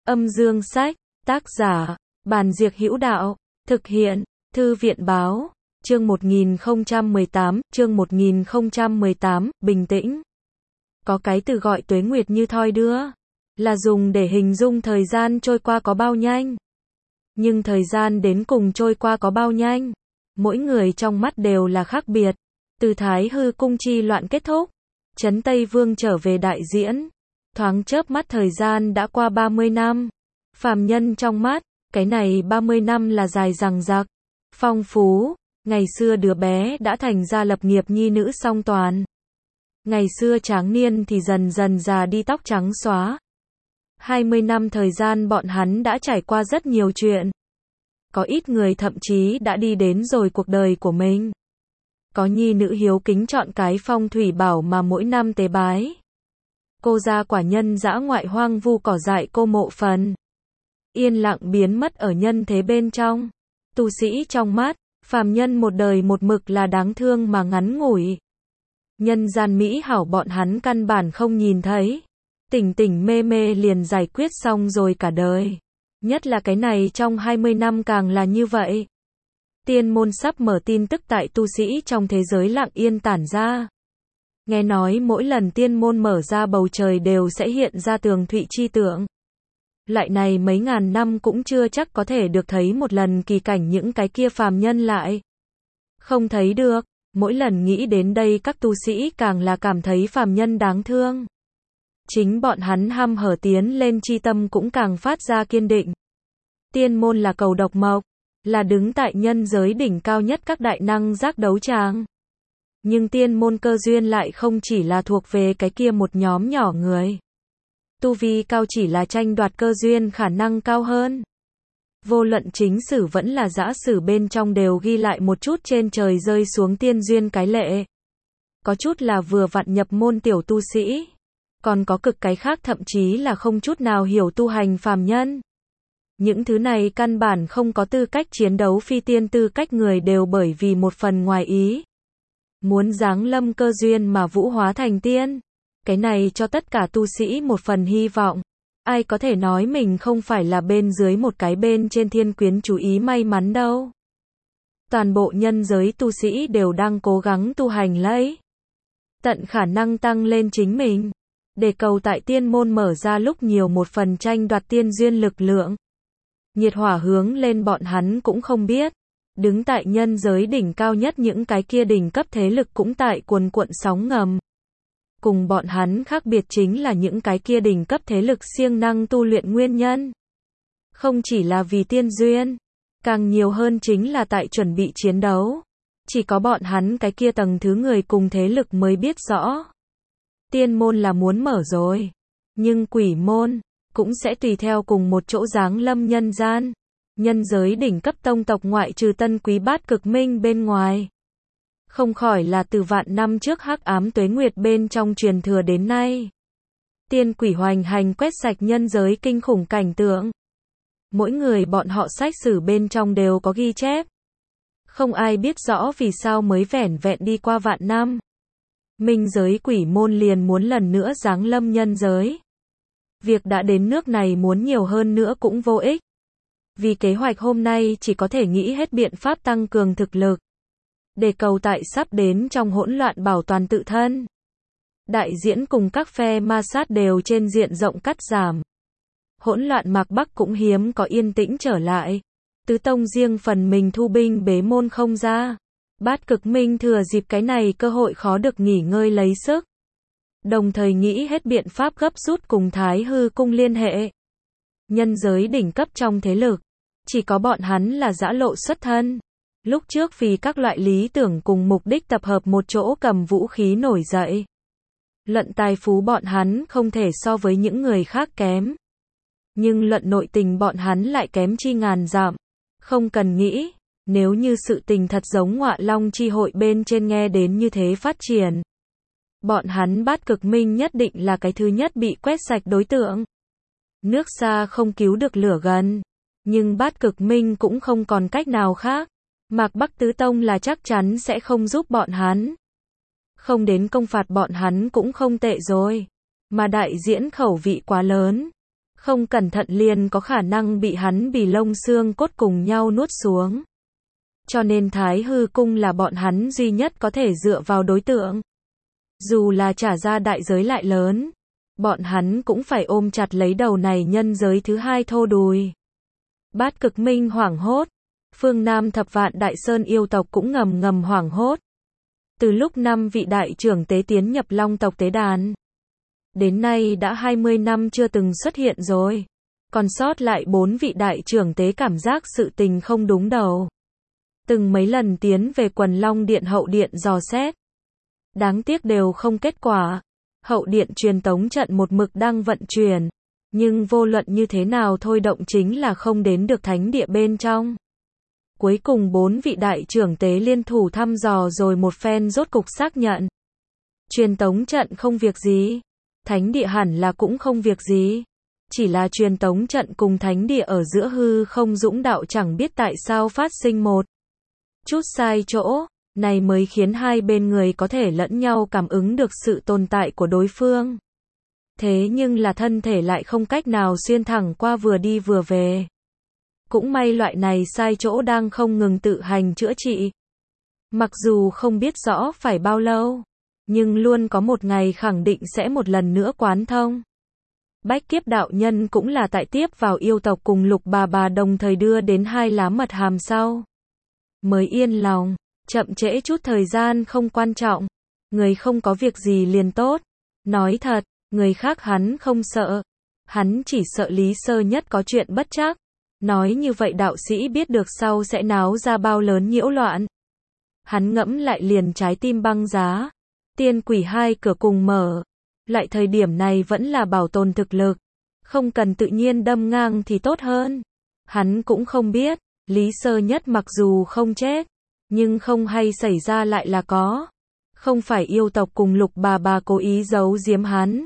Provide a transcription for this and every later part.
Âm dương sách, tác giả, Bàn Diệc Hữu Đạo, thực hiện, Thư viện báo, chương 1018, bình tĩnh. Có cái từ gọi tuế nguyệt như thoi đưa, là dùng để hình dung thời gian trôi qua có bao nhanh. Nhưng thời gian đến cùng trôi qua có bao nhanh, mỗi người trong mắt đều là khác biệt. Từ Thái Hư cung chi loạn kết thúc, Trấn Tây Vương trở về đại diễn, thoáng chớp mắt thời gian đã qua 30 năm. Phàm nhân trong mắt, cái này 30 năm là dài dằng dặc, phong phú. Ngày xưa đứa bé đã thành ra lập nghiệp nhi nữ song toàn. Ngày xưa tráng niên thì dần dần già đi tóc trắng xóa. 20 năm thời gian bọn hắn đã trải qua rất nhiều chuyện. Có ít người thậm chí đã đi đến rồi cuộc đời của mình. Có nhi nữ hiếu kính chọn cái phong thủy bảo mà mỗi năm tế bái. Cô ra quả nhân dã ngoại hoang vu cỏ dại cô mộ phần. Yên lặng biến mất ở nhân thế bên trong. Tu sĩ trong mắt, phàm nhân một đời một mực là đáng thương mà ngắn ngủi. Nhân gian mỹ hảo bọn hắn căn bản không nhìn thấy. Tỉnh tỉnh mê mê liền giải quyết xong rồi cả đời. Nhất là cái này trong 20 năm càng là như vậy. Tiên môn sắp mở tin tức tại tu sĩ trong thế giới lặng yên tản ra. Nghe nói mỗi lần tiên môn mở ra bầu trời đều sẽ hiện ra tường thụy chi tượng. Loại này mấy ngàn năm cũng chưa chắc có thể được thấy một lần kỳ cảnh những cái kia phàm nhân lại. Không thấy được, mỗi lần nghĩ đến đây các tu sĩ càng là cảm thấy phàm nhân đáng thương. Chính bọn hắn hăm hở tiến lên chi tâm cũng càng phát ra kiên định. Tiên môn là cầu độc mộc, là đứng tại nhân giới đỉnh cao nhất các đại năng giác đấu tràng. Nhưng tiên môn cơ duyên lại không chỉ là thuộc về cái kia một nhóm nhỏ người. Tu vi cao chỉ là tranh đoạt cơ duyên khả năng cao hơn. Vô luận chính sử vẫn là dã sử bên trong đều ghi lại một chút trên trời rơi xuống tiên duyên cái lệ. Có chút là vừa vặn nhập môn tiểu tu sĩ. Còn có cực cái khác thậm chí là không chút nào hiểu tu hành phàm nhân. Những thứ này căn bản không có tư cách chiến đấu phi tiên tư cách người đều bởi vì một phần ngoài ý. Muốn giáng lâm cơ duyên mà vũ hóa thành tiên. Cái này cho tất cả tu sĩ một phần hy vọng. Ai có thể nói mình không phải là bên dưới một cái bên trên thiên quyến chú ý may mắn đâu. Toàn bộ nhân giới tu sĩ đều đang cố gắng tu hành lấy. Tận khả năng tăng lên chính mình. Để cầu tại tiên môn mở ra lúc nhiều một phần tranh đoạt tiên duyên lực lượng. Nhiệt hỏa hướng lên bọn hắn cũng không biết. Đứng tại nhân giới đỉnh cao nhất những cái kia đỉnh cấp thế lực cũng tại cuồn cuộn sóng ngầm. Cùng bọn hắn khác biệt chính là những cái kia đỉnh cấp thế lực siêng năng tu luyện nguyên nhân. Không chỉ là vì tiên duyên, càng nhiều hơn chính là tại chuẩn bị chiến đấu. Chỉ có bọn hắn cái kia tầng thứ người cùng thế lực mới biết rõ. Tiên môn là muốn mở rồi, nhưng quỷ môn cũng sẽ tùy theo cùng một chỗ giáng lâm nhân gian. Nhân giới đỉnh cấp tông tộc ngoại trừ Tân Quý Bát Cực Minh bên ngoài. Không khỏi là từ vạn năm trước hắc ám tuế nguyệt bên trong truyền thừa đến nay. Tiên quỷ hoành hành quét sạch nhân giới kinh khủng cảnh tượng. Mỗi người bọn họ sách sử bên trong đều có ghi chép. Không ai biết rõ vì sao mới vẻn vẹn đi qua vạn năm. Minh giới quỷ môn liền muốn lần nữa giáng lâm nhân giới. Việc đã đến nước này muốn nhiều hơn nữa cũng vô ích. Vì kế hoạch hôm nay chỉ có thể nghĩ hết biện pháp tăng cường thực lực. Để cầu tại sắp đến trong hỗn loạn bảo toàn tự thân. Đại diễn cùng các phe ma sát đều trên diện rộng cắt giảm. Hỗn loạn Mạc Bắc cũng hiếm có yên tĩnh trở lại. Tứ tông riêng phần mình thu binh bế môn không ra. Bát Cực Minh thừa dịp cái này cơ hội khó được nghỉ ngơi lấy sức. Đồng thời nghĩ hết biện pháp gấp rút cùng Thái Hư cung liên hệ. Nhân giới đỉnh cấp trong thế lực. Chỉ có bọn hắn là dã lộ xuất thân. Lúc trước vì các loại lý tưởng cùng mục đích tập hợp một chỗ cầm vũ khí nổi dậy. Luận tài phú bọn hắn không thể so với những người khác kém. Nhưng luận nội tình bọn hắn lại kém chi ngàn dặm. Không cần nghĩ, nếu như sự tình thật giống Ngọa Long chi hội bên trên nghe đến như thế phát triển. Bọn hắn Bát Cực Minh nhất định là cái thứ nhất bị quét sạch đối tượng. Nước xa không cứu được lửa gần. Nhưng Bát Cực Minh cũng không còn cách nào khác. Mạc Bắc Tứ Tông là chắc chắn sẽ không giúp bọn hắn. Không đến công phạt bọn hắn cũng không tệ rồi. Mà đại diễn khẩu vị quá lớn. Không cẩn thận liền có khả năng bị hắn bì lông xương cốt cùng nhau nuốt xuống. Cho nên Thái Hư Cung là bọn hắn duy nhất có thể dựa vào đối tượng. Dù là trả ra đại giới lại lớn, bọn hắn cũng phải ôm chặt lấy đầu này nhân giới thứ hai thô đùi. Bát Cực Minh hoảng hốt. Phương Nam Thập Vạn Đại Sơn yêu tộc cũng ngầm ngầm hoảng hốt. Từ lúc 5 vị đại trưởng tế tiến nhập Long tộc tế đàn, đến nay đã 20 năm chưa từng xuất hiện rồi. Còn sót lại 4 vị đại trưởng tế cảm giác sự tình không đúng đầu. Từng mấy lần tiến về Quần Long Điện hậu điện dò xét. Đáng tiếc đều không kết quả. Hậu điện truyền tống trận một mực đang vận chuyển. Nhưng vô luận như thế nào thôi động chính là không đến được thánh địa bên trong. Cuối cùng 4 vị đại trưởng tế liên thủ thăm dò rồi một phen rốt cục xác nhận. Truyền tống trận không việc gì. Thánh địa hẳn là cũng không việc gì. Chỉ là truyền tống trận cùng thánh địa ở giữa hư không dũng đạo chẳng biết tại sao phát sinh một chút sai chỗ. Này mới khiến hai bên người có thể lẫn nhau cảm ứng được sự tồn tại của đối phương. Thế nhưng là thân thể lại không cách nào xuyên thẳng qua vừa đi vừa về. Cũng may loại này sai chỗ đang không ngừng tự hành chữa trị. Mặc dù không biết rõ phải bao lâu, nhưng luôn có một ngày khẳng định sẽ một lần nữa quán thông. Bách Kiếp đạo nhân cũng là tại tiếp vào yêu tộc cùng Lục bà đồng thời đưa đến 2 lá mật hàm sau. Mới yên lòng, chậm trễ chút thời gian không quan trọng. Người không có việc gì liền tốt. Nói thật, người khác hắn không sợ. Hắn chỉ sợ Lý Sơ Nhất có chuyện bất trắc. Nói như vậy đạo sĩ biết được sau sẽ náo ra bao lớn nhiễu loạn. Hắn ngẫm lại liền trái tim băng giá. Tiên quỷ 2 cửa cùng mở. Lại thời điểm này vẫn là bảo tồn thực lực. Không cần tự nhiên đâm ngang thì tốt hơn. Hắn cũng không biết, Lý Sơ Nhất mặc dù không chết, nhưng không hay xảy ra lại là có. Không phải yêu tộc cùng Lục bà cố ý giấu giếm hắn,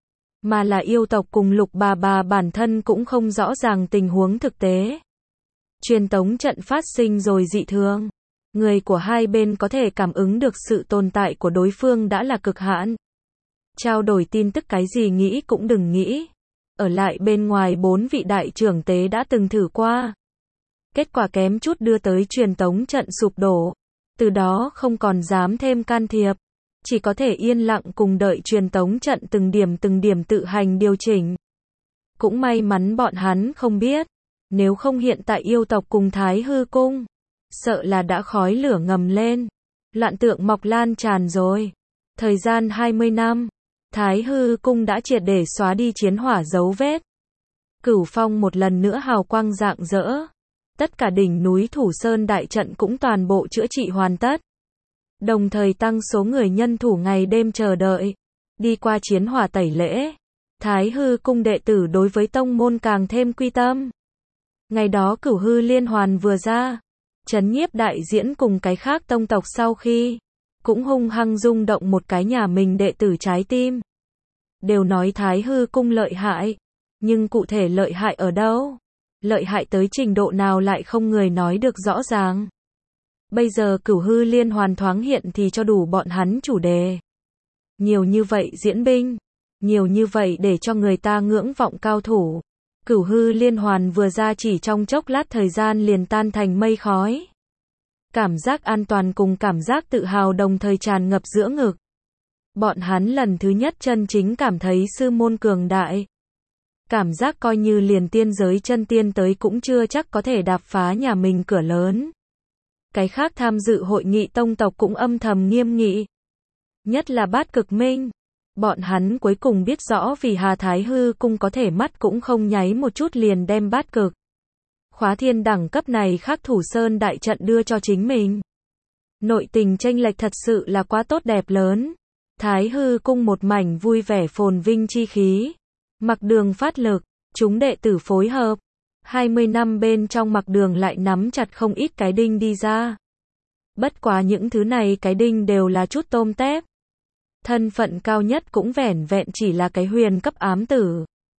mà là yêu tộc cùng Lục bà bản thân cũng không rõ ràng tình huống thực tế. Truyền tống trận phát sinh rồi dị thường. Người của hai bên có thể cảm ứng được sự tồn tại của đối phương đã là cực hạn. Trao đổi tin tức cái gì nghĩ cũng đừng nghĩ. Ở lại bên ngoài 4 vị đại trưởng tế đã từng thử qua. Kết quả kém chút đưa tới truyền tống trận sụp đổ. Từ đó không còn dám thêm can thiệp. Chỉ có thể yên lặng cùng đợi truyền tống trận từng điểm tự hành điều chỉnh. Cũng may mắn bọn hắn không biết. Nếu không hiện tại yêu tộc cùng Thái Hư Cung, sợ là đã khói lửa ngầm lên. Loạn tượng mọc lan tràn rồi. Thời gian 20 năm, Thái Hư Cung đã triệt để xóa đi chiến hỏa dấu vết. Cửu Phong một lần nữa hào quang rạng rỡ. Tất cả đỉnh núi Thủ Sơn đại trận cũng toàn bộ chữa trị hoàn tất. Đồng thời tăng số người nhân thủ ngày đêm chờ đợi. Đi qua chiến hỏa tẩy lễ, Thái Hư Cung đệ tử đối với tông môn càng thêm quy tâm. Ngày đó Cửu Hư Liên Hoàn vừa ra, Trấn Nhiếp đại diễn cùng cái khác tông tộc sau khi cũng hung hăng rung động một cái nhà mình đệ tử trái tim. Đều nói Thái Hư Cung lợi hại, nhưng cụ thể lợi hại ở đâu? Lợi hại tới trình độ nào lại không người nói được rõ ràng. Bây giờ Cửu Hư Liên Hoàn thoáng hiện thì cho đủ bọn hắn chủ đề. Nhiều như vậy diễn binh, nhiều như vậy để cho người ta ngưỡng vọng cao thủ. Cửu Hư Liên Hoàn vừa ra chỉ trong chốc lát thời gian liền tan thành mây khói. Cảm giác an toàn cùng cảm giác tự hào đồng thời tràn ngập giữa ngực. Bọn hắn lần thứ nhất chân chính cảm thấy sư môn cường đại. Cảm giác coi như liền tiên giới chân tiên tới cũng chưa chắc có thể đạp phá nhà mình cửa lớn. Cái khác tham dự hội nghị tông tộc cũng âm thầm nghiêm nghị. Nhất là Bát Cực Minh. Bọn hắn cuối cùng biết rõ vì Hà Thái Hư Cung có thể mắt cũng không nháy một chút liền đem Bát Cực Khóa Thiên đẳng cấp này khác Thủ Sơn đại trận đưa cho chính mình. Nội tình chênh lệch thật sự là quá tốt đẹp lớn. Thái Hư Cung một mảnh vui vẻ phồn vinh chi khí. Mặc Đường phát lực, chúng đệ tử phối hợp. 20 năm bên trong Mặc Đường lại nắm chặt không ít cái đinh đi ra. Bất quá những thứ này cái đinh đều là chút tôm tép. Thân phận cao nhất cũng vẻn vẹn chỉ là cái huyền cấp ám tử.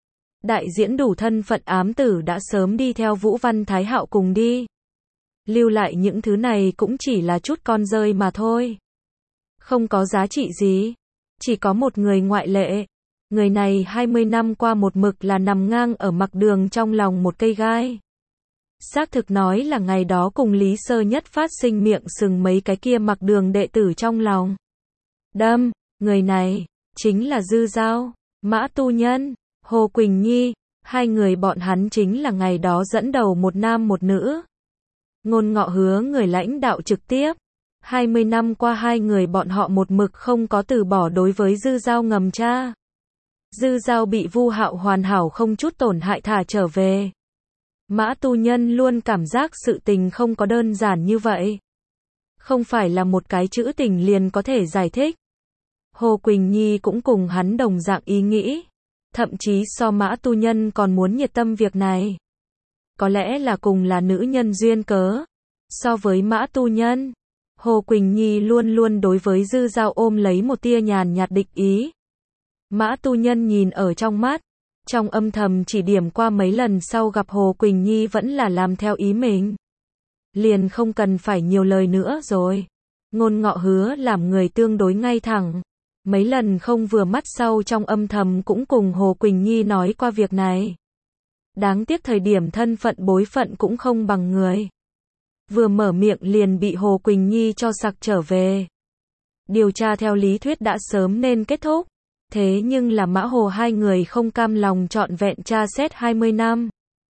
Đại diễn đủ thân phận ám tử đã sớm đi theo Vũ Văn Thái Hạo cùng đi. Lưu lại những thứ này cũng chỉ là chút con rơi mà thôi. Không có giá trị gì. Chỉ có một người ngoại lệ. Người này 20 năm qua một mực là nằm ngang ở mặc đường trong lòng một cây gai. Xác thực nói là ngày đó cùng Lý Sơ Nhất phát sinh miệng sừng mấy cái kia mặc đường đệ tử trong lòng. Đâm, người này, chính là Dư Giao, Mã Tu Nhân, Hồ Quỳnh Nhi, hai người bọn hắn chính là ngày đó dẫn đầu một nam một nữ. Ngôn Ngọ Hứa người lãnh đạo trực tiếp. 20 năm qua hai người bọn họ một mực không có từ bỏ đối với Dư Giao ngầm tra. Dư Giao bị Vu Hạo hoàn hảo không chút tổn hại thả trở về. Mã Tu Nhân luôn cảm giác sự tình không có đơn giản như vậy. Không phải là một cái chữ tình liền có thể giải thích. Hồ Quỳnh Nhi cũng cùng hắn đồng dạng ý nghĩ. Thậm chí so Mã Tu Nhân còn muốn nhiệt tâm việc này. Có lẽ là cùng là nữ nhân duyên cớ. So với Mã Tu Nhân, Hồ Quỳnh Nhi luôn luôn đối với Dư Giao ôm lấy một tia nhàn nhạt địch ý. Mã Tu Nhân nhìn ở trong mắt, trong âm thầm chỉ điểm qua mấy lần sau gặp Hồ Quỳnh Nhi vẫn là làm theo ý mình. Liền không cần phải nhiều lời nữa rồi. Ngôn Ngọ Hứa làm người tương đối ngay thẳng. Mấy lần không vừa mắt sau trong âm thầm cũng cùng Hồ Quỳnh Nhi nói qua việc này. Đáng tiếc thời điểm thân phận bối phận cũng không bằng người. Vừa mở miệng liền bị Hồ Quỳnh Nhi cho sặc trở về. Điều tra theo lý thuyết đã sớm nên kết thúc. Thế nhưng là Mã Hồ hai người không cam lòng trọn vẹn tra xét 20 năm.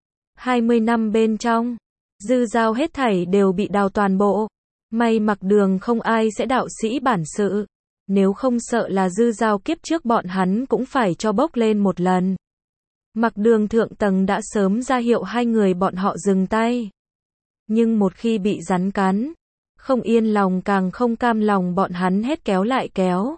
20 năm bên trong, Dư Giao hết thảy đều bị đào toàn bộ. May mặc đường không ai sẽ đạo sĩ bản sự. Nếu không sợ là Dư Giao kiếp trước bọn hắn cũng phải cho bốc lên một lần. Mặc đường thượng tầng đã sớm ra hiệu hai người bọn họ dừng tay. Nhưng một khi bị rắn cắn, không yên lòng càng không cam lòng bọn hắn hết kéo lại kéo.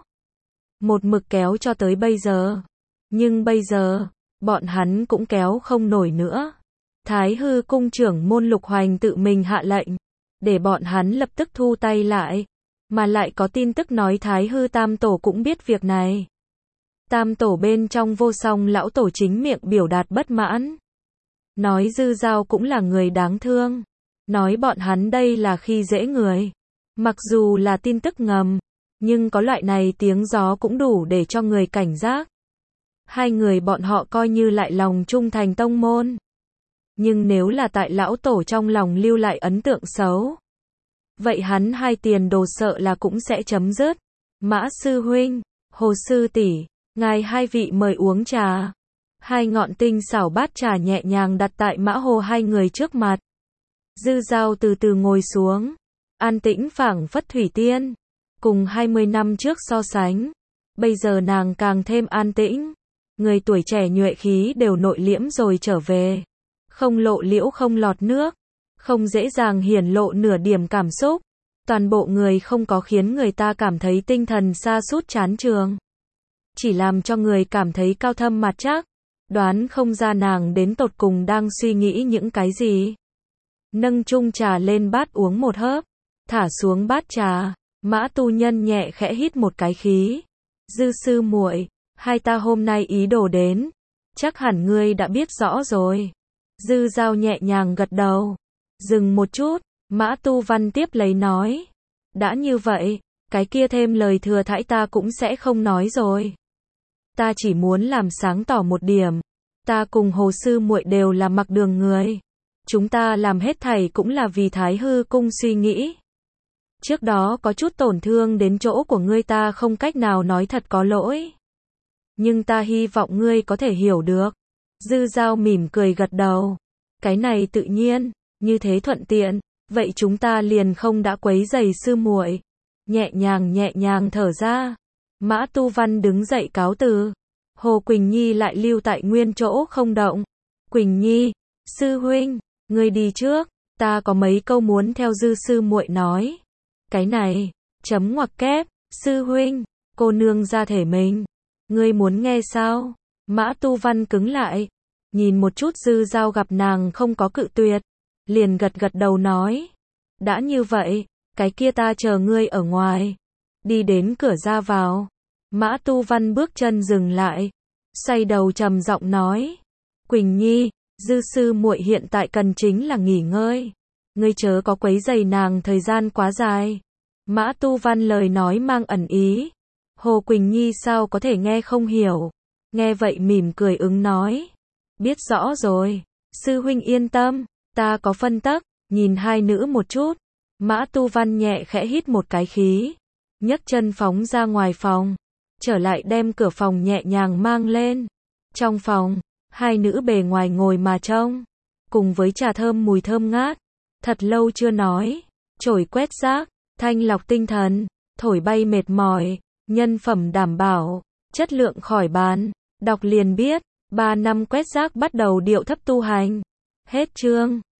Một mực kéo cho tới bây giờ. Nhưng bây giờ, bọn hắn cũng kéo không nổi nữa. Thái Hư cung trưởng môn Lục Hoành tự mình hạ lệnh, để bọn hắn lập tức thu tay lại. Mà lại có tin tức nói Thái Hư Tam Tổ cũng biết việc này. Tam Tổ bên trong Vô Song lão tổ chính miệng biểu đạt bất mãn. Nói Dư Giao cũng là người đáng thương. Nói bọn hắn đây là khi dễ người. Mặc dù là tin tức ngầm, nhưng có loại này tiếng gió cũng đủ để cho người cảnh giác. Hai người bọn họ coi như lại lòng trung thành tông môn. Nhưng nếu là tại lão tổ trong lòng lưu lại ấn tượng xấu, vậy hắn hai tiền đồ sợ là cũng sẽ chấm dứt. Mã sư huynh, Hồ sư tỷ, ngài hai vị mời uống trà. Hai ngọn tinh xảo bát trà nhẹ nhàng đặt tại Mã Hồ hai người trước mặt. Dư Giao từ từ ngồi xuống, an tĩnh phảng phất thủy tiên. Cùng 20 năm trước so sánh, bây giờ nàng càng thêm an tĩnh. Người tuổi trẻ nhuệ khí đều nội liễm rồi trở về. Không lộ liễu không lọt nước. Không dễ dàng hiển lộ nửa điểm cảm xúc. Toàn bộ người không có khiến người ta cảm thấy tinh thần sa sút chán trường. Chỉ làm cho người cảm thấy cao thâm mặt chắc. Đoán không ra nàng đến tột cùng đang suy nghĩ những cái gì. Nâng chung trà lên bát uống một hớp. Thả xuống bát trà. Mã Tu Nhân nhẹ khẽ hít một cái khí. Dư sư muội, hai ta hôm nay ý đồ đến. Chắc hẳn ngươi đã biết rõ rồi. Dư Giao nhẹ nhàng gật đầu. Dừng một chút, Mã Tu Văn tiếp lấy nói. Đã như vậy, cái kia thêm lời thừa thãi ta cũng sẽ không nói rồi. Ta chỉ muốn làm sáng tỏ một điểm. Ta cùng Hồ sư muội đều là mặc đường người. Chúng ta làm hết thảy cũng là vì Thái Hư cung suy nghĩ. Trước đó có chút tổn thương đến chỗ của ngươi ta không cách nào nói thật có lỗi. Nhưng ta hy vọng ngươi có thể hiểu được. Dư Giao mỉm cười gật đầu. Cái này tự nhiên, như thế thuận tiện, vậy chúng ta liền không đã quấy rầy sư muội. Nhẹ nhàng thở ra. Mã Tu Văn đứng dậy cáo từ. Hồ Quỳnh Nhi lại lưu tại nguyên chỗ không động. Quỳnh Nhi, sư huynh, ngươi đi trước, ta có mấy câu muốn theo Dư sư muội nói. Cái này, chấm ngoặc kép, sư huynh, cô nương ra thể mình. Ngươi muốn nghe sao? Mã Tu Văn cứng lại, nhìn một chút Dư Giao gặp nàng không có cự tuyệt, liền gật đầu nói. Đã như vậy, cái kia ta chờ ngươi ở ngoài. Đi đến cửa ra vào. Mã Tu Văn bước chân dừng lại, xoay đầu trầm giọng nói. Quỳnh Nhi, Dư sư muội hiện tại cần chính là nghỉ ngơi. Ngươi chớ có quấy rầy nàng thời gian quá dài. Mã Tu Văn lời nói mang ẩn ý. Hồ Quỳnh Nhi sao có thể nghe không hiểu. Nghe vậy mỉm cười ứng nói. Biết rõ rồi, sư huynh yên tâm, ta có phân tắc, nhìn hai nữ một chút. Mã Tu Văn nhẹ khẽ hít một cái khí, nhấc chân phóng ra ngoài phòng, trở lại đem cửa phòng nhẹ nhàng mang lên. Trong phòng, hai nữ bề ngoài ngồi mà trông, cùng với trà thơm mùi thơm ngát, thật lâu chưa nói, chổi quét rác, thanh lọc tinh thần, thổi bay mệt mỏi, nhân phẩm đảm bảo, chất lượng khỏi bàn, đọc liền biết, 3 năm quét rác bắt đầu điệu thấp tu hành. Hết chương.